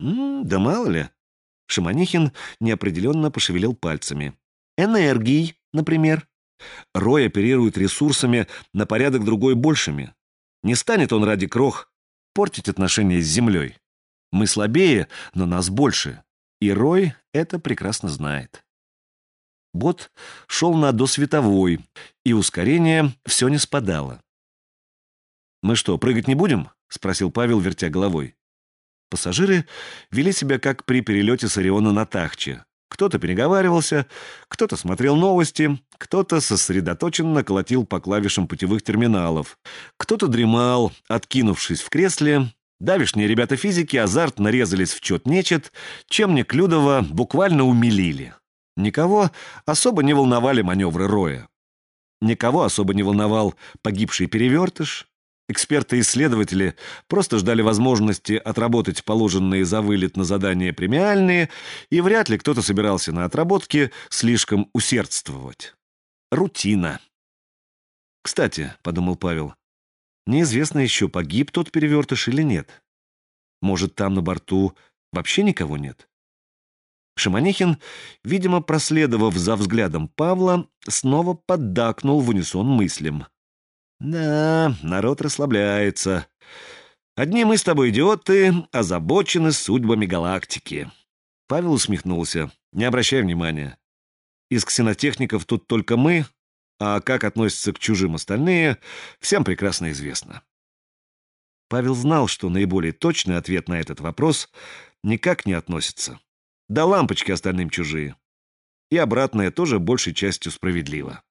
Да мало ли. Шаманихин неопределенно пошевелил пальцами. Энергией, например. Рой оперирует ресурсами на порядок другой большими. Не станет он ради крох портить отношения с Землей. Мы слабее, но нас больше. И Рой это прекрасно знает. Бот шел на досветовой, и ускорение все не спадало. «Мы что, прыгать не будем?» — спросил Павел, вертя головой. Пассажиры вели себя как при перелете с Ориона на Тахче. Кто-то переговаривался, кто-то смотрел новости, кто-то сосредоточенно колотил по клавишам путевых терминалов, кто-то дремал, откинувшись в кресле. Давишние ребята физики азартно резались в чет-нечет, чем Неклюдова буквально умилили. Никого особо не волновали маневры Роя. Никого особо не волновал погибший перевертыш. Эксперты-исследователи просто ждали возможности отработать положенные за вылет на задание премиальные, и вряд ли кто-то собирался на отработке слишком усердствовать. Рутина. «Кстати», — подумал Павел, — «неизвестно еще, погиб тот перевертыш или нет. Может, там на борту вообще никого нет?» Шаманихин, видимо, проследовав за взглядом Павла, снова поддакнул в унисон мыслям. «Да, народ расслабляется. Одни мы с тобой, идиоты, озабочены судьбами галактики». Павел усмехнулся. «Не обращай внимания. Из ксенотехников тут только мы, а как относятся к чужим остальные, всем прекрасно известно». Павел знал, что наиболее точный ответ на этот вопрос никак не относится. Да лампочки остальным чужие. И обратное тоже большей частью справедливо.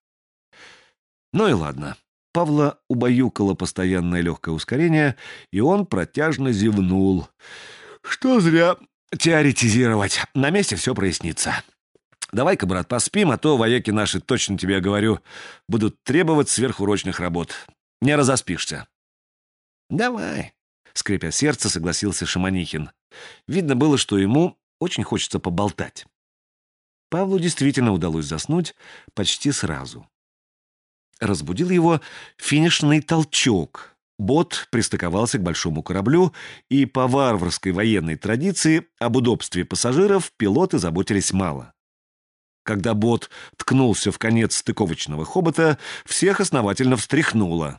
Ну и ладно. Павла убаюкало постоянное легкое ускорение, и он протяжно зевнул. «Что зря теоретизировать. На месте все прояснится. Давай-ка, брат, поспим, а то вояки наши, точно тебе говорю, будут требовать сверхурочных работ. Не разоспишься». «Давай», — скрипя сердце, согласился Шаманихин. Видно было, что ему очень хочется поболтать. Павлу действительно удалось заснуть почти сразу. Разбудил его финишный толчок. Бот пристыковался к большому кораблю, и по варварской военной традиции об удобстве пассажиров пилоты заботились мало. Когда бот ткнулся в конец стыковочного хобота, всех основательно встряхнуло.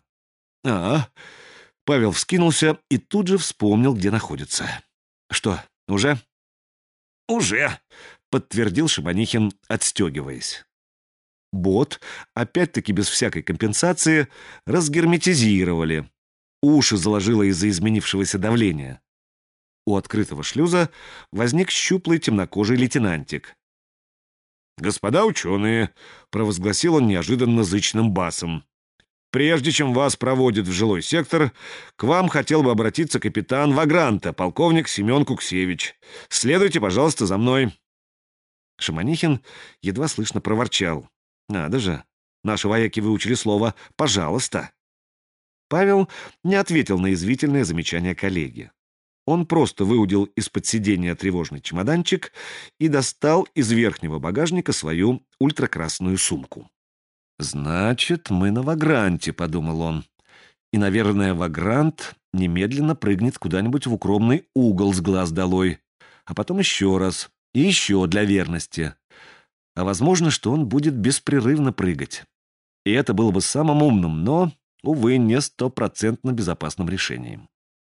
Павел вскинулся и тут же вспомнил, где находится. «Что, уже?» «Уже», — подтвердил Шабанихин, отстегиваясь. Бот, опять-таки без всякой компенсации, разгерметизировали. Уши заложило из-за изменившегося давления. У открытого шлюза возник щуплый темнокожий лейтенантик. «Господа ученые», — провозгласил он неожиданно зычным басом, «прежде чем вас проводят в жилой сектор, к вам хотел бы обратиться капитан Вагранта, полковник Семен Куксевич. Следуйте, пожалуйста, за мной». Шаманихин едва слышно проворчал. «Надо же, наши вояки выучили слово «пожалуйста». Павел не ответил на язвительное замечание коллеги. Он просто выудил из-под сиденья тревожный чемоданчик и достал из верхнего багажника свою ультракрасную сумку. «Значит, мы на Вагранте», — подумал он. «И, наверное, Вагрант немедленно прыгнет куда-нибудь в укромный угол с глаз долой, а потом еще раз и еще для верности. А возможно, что он будет беспрерывно прыгать. И это было бы самым умным, но, увы, не стопроцентно безопасным решением».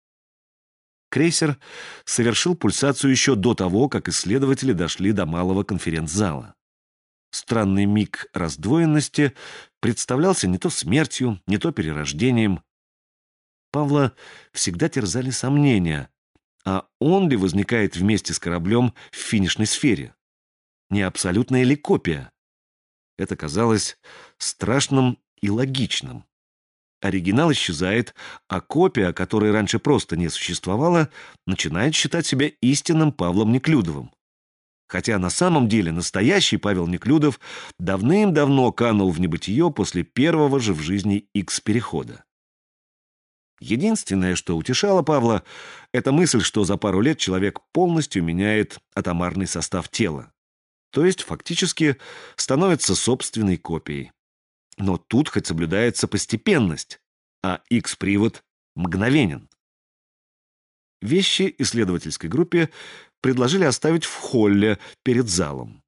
Крейсер совершил пульсацию еще до того, как исследователи дошли до малого конференц-зала. Странный миг раздвоенности представлялся не то смертью, не то перерождением. Павла всегда терзали сомнения, а он ли возникает вместе с кораблем в финишной сфере? Не абсолютная ли копия? Это казалось страшным и логичным. Оригинал исчезает, а копия, которой раньше просто не существовала, начинает считать себя истинным Павлом Неклюдовым. Хотя на самом деле настоящий Павел Неклюдов давным-давно канул в небытие после первого же в жизни Икс-перехода. Единственное, что утешало Павла, это мысль, что за пару лет человек полностью меняет атомарный состав тела. То есть фактически становится собственной копией. Но тут хоть соблюдается постепенность, а Икс-привод мгновенен. Вещи исследовательской группе предложили оставить в холле перед залом.